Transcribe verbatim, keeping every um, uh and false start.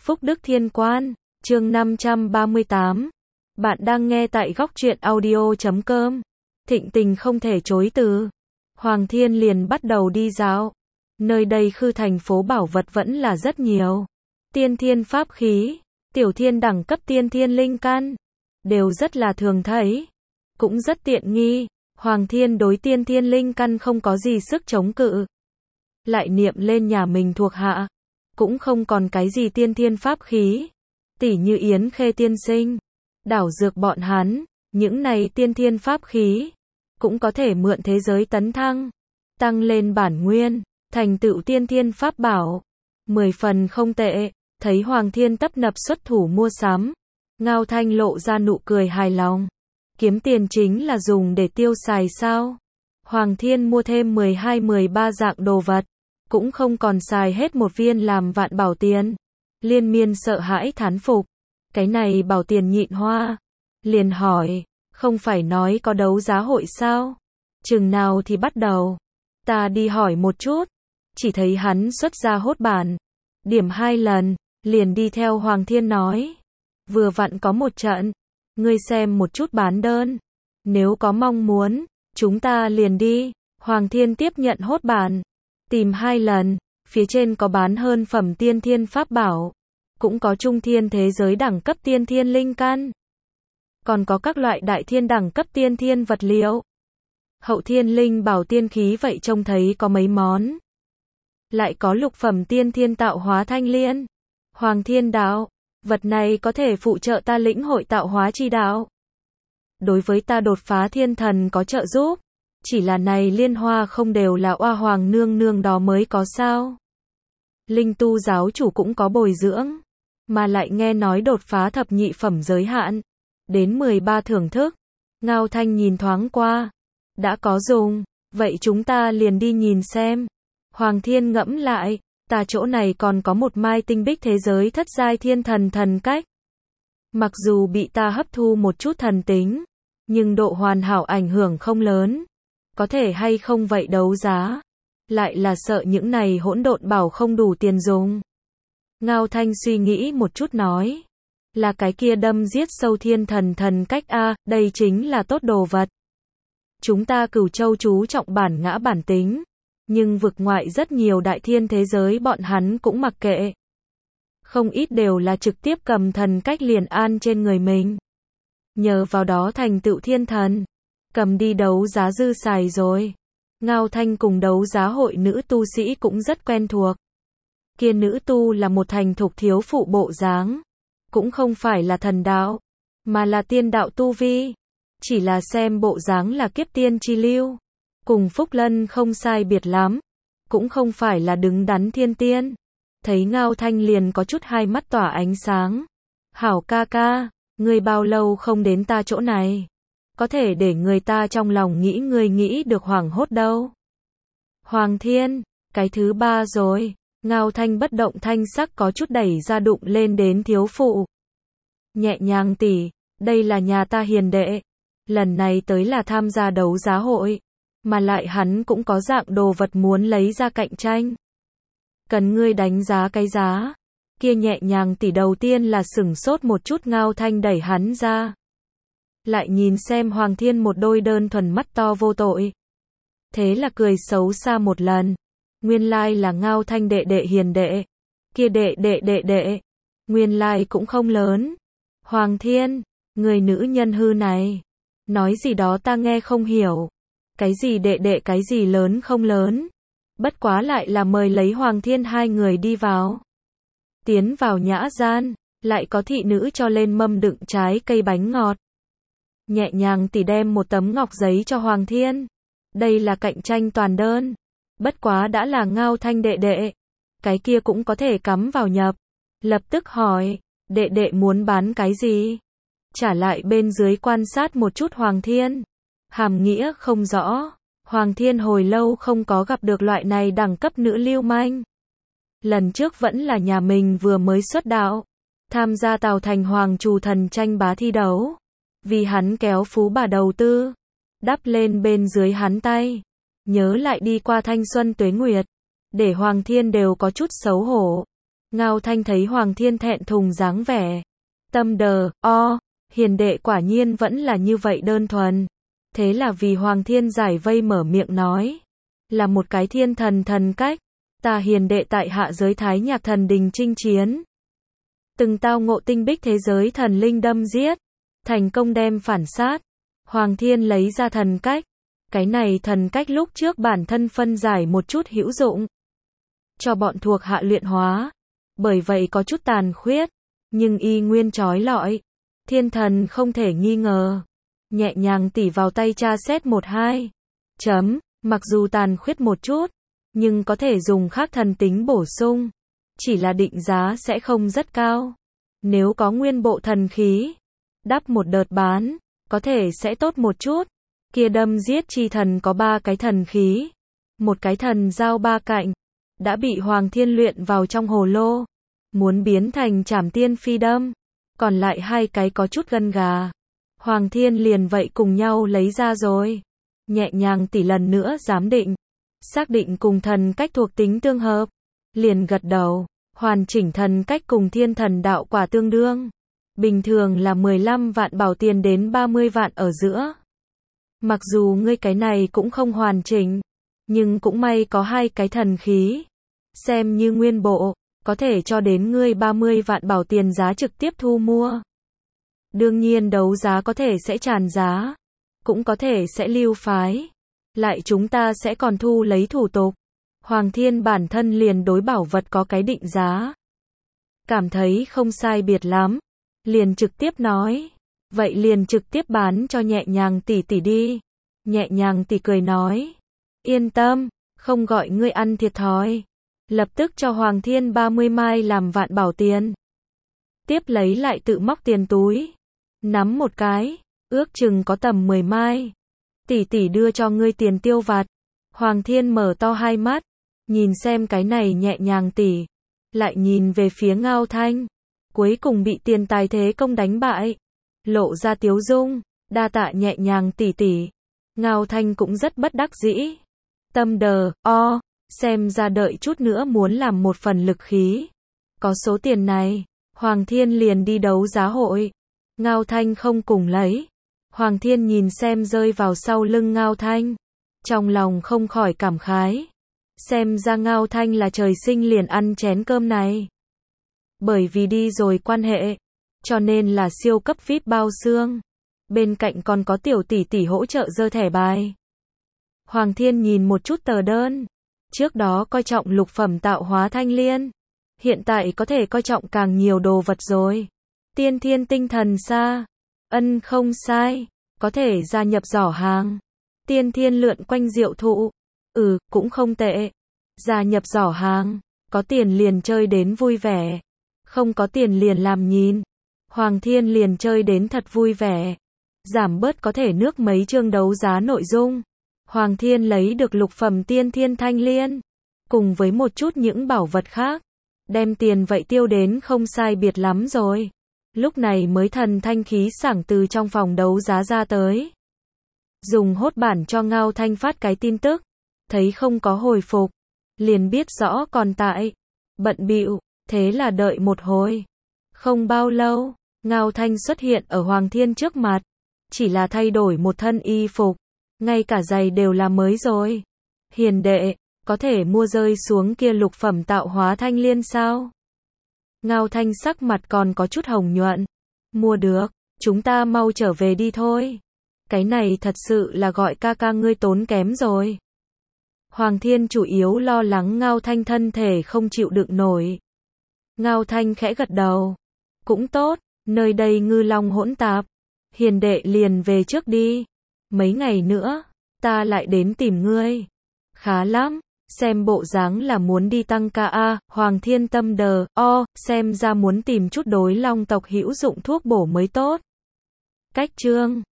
Phúc Đức Thiên Quan, chương năm trăm ba mươi tám. Bạn đang nghe tại góc truyện audio chấm com. Thịnh tình không thể chối từ. Hoàng Thiên liền bắt đầu đi dạo. Nơi đây khư thành phố bảo vật vẫn là rất nhiều. Tiên thiên pháp khí, tiểu thiên đẳng cấp tiên thiên linh căn, đều rất là thường thấy. Cũng rất tiện nghi. Hoàng Thiên đối tiên thiên linh căn không có gì sức chống cự. Lại niệm lên nhà mình thuộc hạ. Cũng không còn cái gì tiên thiên pháp khí. Tỉ như Yến Khê tiên sinh, đảo dược bọn hắn, những này tiên thiên pháp khí. Cũng có thể mượn thế giới tấn thăng. Tăng lên bản nguyên, thành tựu tiên thiên pháp bảo. Mười phần không tệ, thấy Hoàng Thiên tấp nập xuất thủ mua sắm. Ngao Thanh lộ ra nụ cười hài lòng. Kiếm tiền chính là dùng để tiêu xài sao? Hoàng Thiên mua thêm mười hai mười ba dạng đồ vật. Cũng không còn xài hết một viên làm vạn bảo tiền. Liên Miên sợ hãi thán phục. Cái này bảo tiền nhịn hoa. Liền hỏi, không phải nói có đấu giá hội sao? Chừng nào thì bắt đầu? Ta đi hỏi một chút. Chỉ thấy hắn xuất ra hốt bản. Điểm hai lần, liền đi theo Hoàng Thiên nói. Vừa vặn có một trận. Ngươi xem một chút bán đơn. Nếu có mong muốn, chúng ta liền đi. Hoàng Thiên tiếp nhận hốt bản. Tìm hai lần, phía trên có bán hơn phẩm tiên thiên pháp bảo. Cũng có trung thiên thế giới đẳng cấp tiên thiên linh căn. Còn có các loại đại thiên đẳng cấp tiên thiên vật liệu. Hậu thiên linh bảo tiên khí vậy trông thấy có mấy món. Lại có lục phẩm tiên thiên tạo hóa thanh liên. Hoàng Thiên đạo, vật này có thể phụ trợ ta lĩnh hội tạo hóa chi đạo. Đối với ta đột phá thiên thần có trợ giúp. Chỉ là này liên hoa không đều là oa hoàng nương nương đó mới có sao. Linh tu giáo chủ cũng có bồi dưỡng. Mà lại nghe nói đột phá thập nhị phẩm giới hạn. Đến mười ba thưởng thức. Ngao Thanh nhìn thoáng qua. Đã có dùng. Vậy chúng ta liền đi nhìn xem. Hoàng Thiên ngẫm lại. Ta chỗ này còn có một mai tinh bích thế giới thất giai thiên thần thần cách. Mặc dù bị ta hấp thu một chút thần tính. Nhưng độ hoàn hảo ảnh hưởng không lớn. Có thể hay không vậy đấu giá. Lại là sợ những này hỗn độn bảo không đủ tiền dùng. Ngao Thanh suy nghĩ một chút nói. Là cái kia đâm giết sâu thiên thần thần cách a, đây chính là tốt đồ vật. Chúng ta Cửu Châu chú trọng bản ngã bản tính. Nhưng vực ngoại rất nhiều đại thiên thế giới bọn hắn cũng mặc kệ. Không ít đều là trực tiếp cầm thần cách liền an trên người mình. Nhờ vào đó thành tựu thiên thần. Cầm đi đấu giá dư xài rồi. Ngao Thanh cùng đấu giá hội nữ tu sĩ cũng rất quen thuộc. Kia nữ tu là một thành thục thiếu phụ bộ dáng. Cũng không phải là thần đạo. Mà là tiên đạo tu vi. Chỉ là xem bộ dáng là kiếp tiên chi lưu. Cùng Phúc Lân không sai biệt lắm. Cũng không phải là đứng đắn thiên tiên. Thấy Ngao Thanh liền có chút hai mắt tỏa ánh sáng. Hảo ca ca, ngươi bao lâu không đến ta chỗ này? Có thể để người ta trong lòng nghĩ ngươi nghĩ được hoảng hốt đâu. Hoàng Thiên, cái thứ ba rồi. Ngao Thanh bất động thanh sắc có chút đẩy ra đụng lên đến thiếu phụ. Nhẹ nhàng tỉ, đây là nhà ta hiền đệ. Lần này tới là tham gia đấu giá hội. Mà lại hắn cũng có dạng đồ vật muốn lấy ra cạnh tranh. Cần ngươi đánh giá cái giá. Kia nhẹ nhàng tỉ đầu tiên là sửng sốt một chút. Ngao Thanh đẩy hắn ra. Lại nhìn xem Hoàng Thiên một đôi đơn thuần mắt to vô tội. Thế là cười xấu xa một lần. Nguyên lai là Ngao Thanh đệ đệ hiền đệ. Kia đệ đệ đệ đệ. Nguyên lai cũng không lớn. Hoàng Thiên, người nữ nhân hư này. Nói gì đó ta nghe không hiểu. Cái gì đệ đệ cái gì lớn không lớn. Bất quá lại là mời lấy Hoàng Thiên hai người đi vào. Tiến vào nhã gian. Lại có thị nữ cho lên mâm đựng trái cây bánh ngọt. Nhẹ nhàng tỉ đem một tấm ngọc giấy cho Hoàng Thiên. Đây là cạnh tranh toàn đơn. Bất quá đã là Ngao Thanh đệ đệ. Cái kia cũng có thể cắm vào nhập. Lập tức hỏi, đệ đệ muốn bán cái gì? Trả lại bên dưới quan sát một chút Hoàng Thiên. Hàm nghĩa không rõ. Hoàng Thiên hồi lâu không có gặp được loại này đẳng cấp nữ lưu manh. Lần trước vẫn là nhà mình vừa mới xuất đạo. Tham gia Tào Thành Hoàng Trù Thần tranh bá thi đấu. Vì hắn kéo phú bà đầu tư. Đắp lên bên dưới hắn tay. Nhớ lại đi qua thanh xuân tuế nguyệt. Để Hoàng Thiên đều có chút xấu hổ. Ngao Thanh thấy Hoàng Thiên thẹn thùng dáng vẻ. Tâm đờ, o, hiền đệ quả nhiên vẫn là như vậy đơn thuần. Thế là vì Hoàng Thiên giải vây mở miệng nói. Là một cái thiên thần thần cách. Ta hiền đệ tại hạ giới Thái Nhạc thần đình chinh chiến. Từng tao ngộ tinh bích thế giới thần linh đâm giết. Thành công đem phản sát. Hoàng Thiên lấy ra thần cách. Cái này thần cách lúc trước bản thân phân giải một chút hữu dụng. Cho bọn thuộc hạ luyện hóa. Bởi vậy có chút tàn khuyết. Nhưng y nguyên trói lọi. Thiên thần không thể nghi ngờ. Nhẹ nhàng tỉ vào tay tra xét một hai. Chấm, mặc dù tàn khuyết một chút. Nhưng có thể dùng khác thần tính bổ sung. Chỉ là định giá sẽ không rất cao. Nếu có nguyên bộ thần khí. Đắp một đợt bán. Có thể sẽ tốt một chút. Kia đâm giết chi thần có ba cái thần khí. Một cái thần giao ba cạnh. Đã bị Hoàng Thiên luyện vào trong hồ lô. Muốn biến thành trảm tiên phi đâm. Còn lại hai cái có chút gân gà. Hoàng Thiên liền vậy cùng nhau lấy ra rồi. Nhẹ nhàng tỉ lần nữa giám định. Xác định cùng thần cách thuộc tính tương hợp. Liền gật đầu. Hoàn chỉnh thần cách cùng thiên thần đạo quả tương đương. Bình thường là mười lăm vạn bảo tiền đến ba mươi vạn ở giữa. Mặc dù ngươi cái này cũng không hoàn chỉnh. Nhưng cũng may có hai cái thần khí. Xem như nguyên bộ. Có thể cho đến ngươi ba mươi vạn bảo tiền giá trực tiếp thu mua. Đương nhiên đấu giá có thể sẽ tràn giá. Cũng có thể sẽ lưu phái. Lại chúng ta sẽ còn thu lấy thủ tục. Hoàng Thiên bản thân liền đối bảo vật có cái định giá. Cảm thấy không sai biệt lắm. Liền trực tiếp nói. Vậy liền trực tiếp bán cho nhẹ nhàng tỷ tỷ đi. Nhẹ nhàng tỷ cười nói. Yên tâm, không gọi ngươi ăn thiệt thòi. Lập tức cho Hoàng Thiên ba mươi mai làm vạn bảo tiền. Tiếp lấy lại tự móc tiền túi. Nắm một cái, ước chừng có tầm mười mai. Tỷ tỷ đưa cho ngươi tiền tiêu vặt. Hoàng Thiên mở to hai mắt. Nhìn xem cái này nhẹ nhàng tỷ. Lại nhìn về phía Ngao Thanh. Cuối cùng bị tiền tài thế công đánh bại. Lộ ra tiếu dung. Đa tạ nhẹ nhàng tỷ tỷ. Ngao Thanh cũng rất bất đắc dĩ. Tâm đờ, o. Xem ra đợi chút nữa muốn làm một phần lực khí. Có số tiền này. Hoàng Thiên liền đi đấu giá hội. Ngao Thanh không cùng lấy. Hoàng Thiên nhìn xem rơi vào sau lưng Ngao Thanh. Trong lòng không khỏi cảm khái. Xem ra Ngao Thanh là trời sinh liền ăn chén cơm này. Bởi vì đi rồi quan hệ. Cho nên là siêu cấp vi ai pi bao xương. Bên cạnh còn có tiểu tỷ tỷ hỗ trợ dơ thẻ bài. Hoàng Thiên nhìn một chút tờ đơn. Trước đó coi trọng lục phẩm tạo hóa thanh liên. Hiện tại có thể coi trọng càng nhiều đồ vật rồi. Tiên thiên tinh thần xa. Ân không sai. Có thể gia nhập giỏ hàng. Tiên thiên lượn quanh diệu thụ. Ừ, cũng không tệ. Gia nhập giỏ hàng. Có tiền liền chơi đến vui vẻ. Không có tiền liền làm nhìn. Hoàng Thiên liền chơi đến thật vui vẻ. Giảm bớt có thể nước mấy chương đấu giá nội dung. Hoàng Thiên lấy được lục phẩm tiên thiên thanh liên. Cùng với một chút những bảo vật khác. Đem tiền vậy tiêu đến không sai biệt lắm rồi. Lúc này mới thần thanh khí sảng từ trong phòng đấu giá ra tới. Dùng hốt bản cho Ngao Thanh phát cái tin tức. Thấy không có hồi phục. Liền biết rõ còn tại. Bận bịu, thế là đợi một hồi. Không bao lâu, Ngao Thanh xuất hiện ở Hoàng Thiên trước mặt. Chỉ là thay đổi một thân y phục. Ngay cả giày đều là mới rồi. Hiền đệ, có thể mua rơi xuống kia lục phẩm tạo hóa thanh liên sao? Ngao Thanh sắc mặt còn có chút hồng nhuận. Mua được, chúng ta mau trở về đi thôi. Cái này thật sự là gọi ca ca ngươi tốn kém rồi. Hoàng Thiên chủ yếu lo lắng Ngao Thanh thân thể không chịu đựng nổi. Ngao Thanh khẽ gật đầu. Cũng tốt, nơi đây ngư long hỗn tạp. Hiền đệ liền về trước đi. Mấy ngày nữa, ta lại đến tìm ngươi. Khá lắm, xem bộ dáng là muốn đi tăng ca a. Hoàng Thiên tâm đờ, o, xem ra muốn tìm chút đối long tộc hữu dụng thuốc bổ mới tốt. Cách chương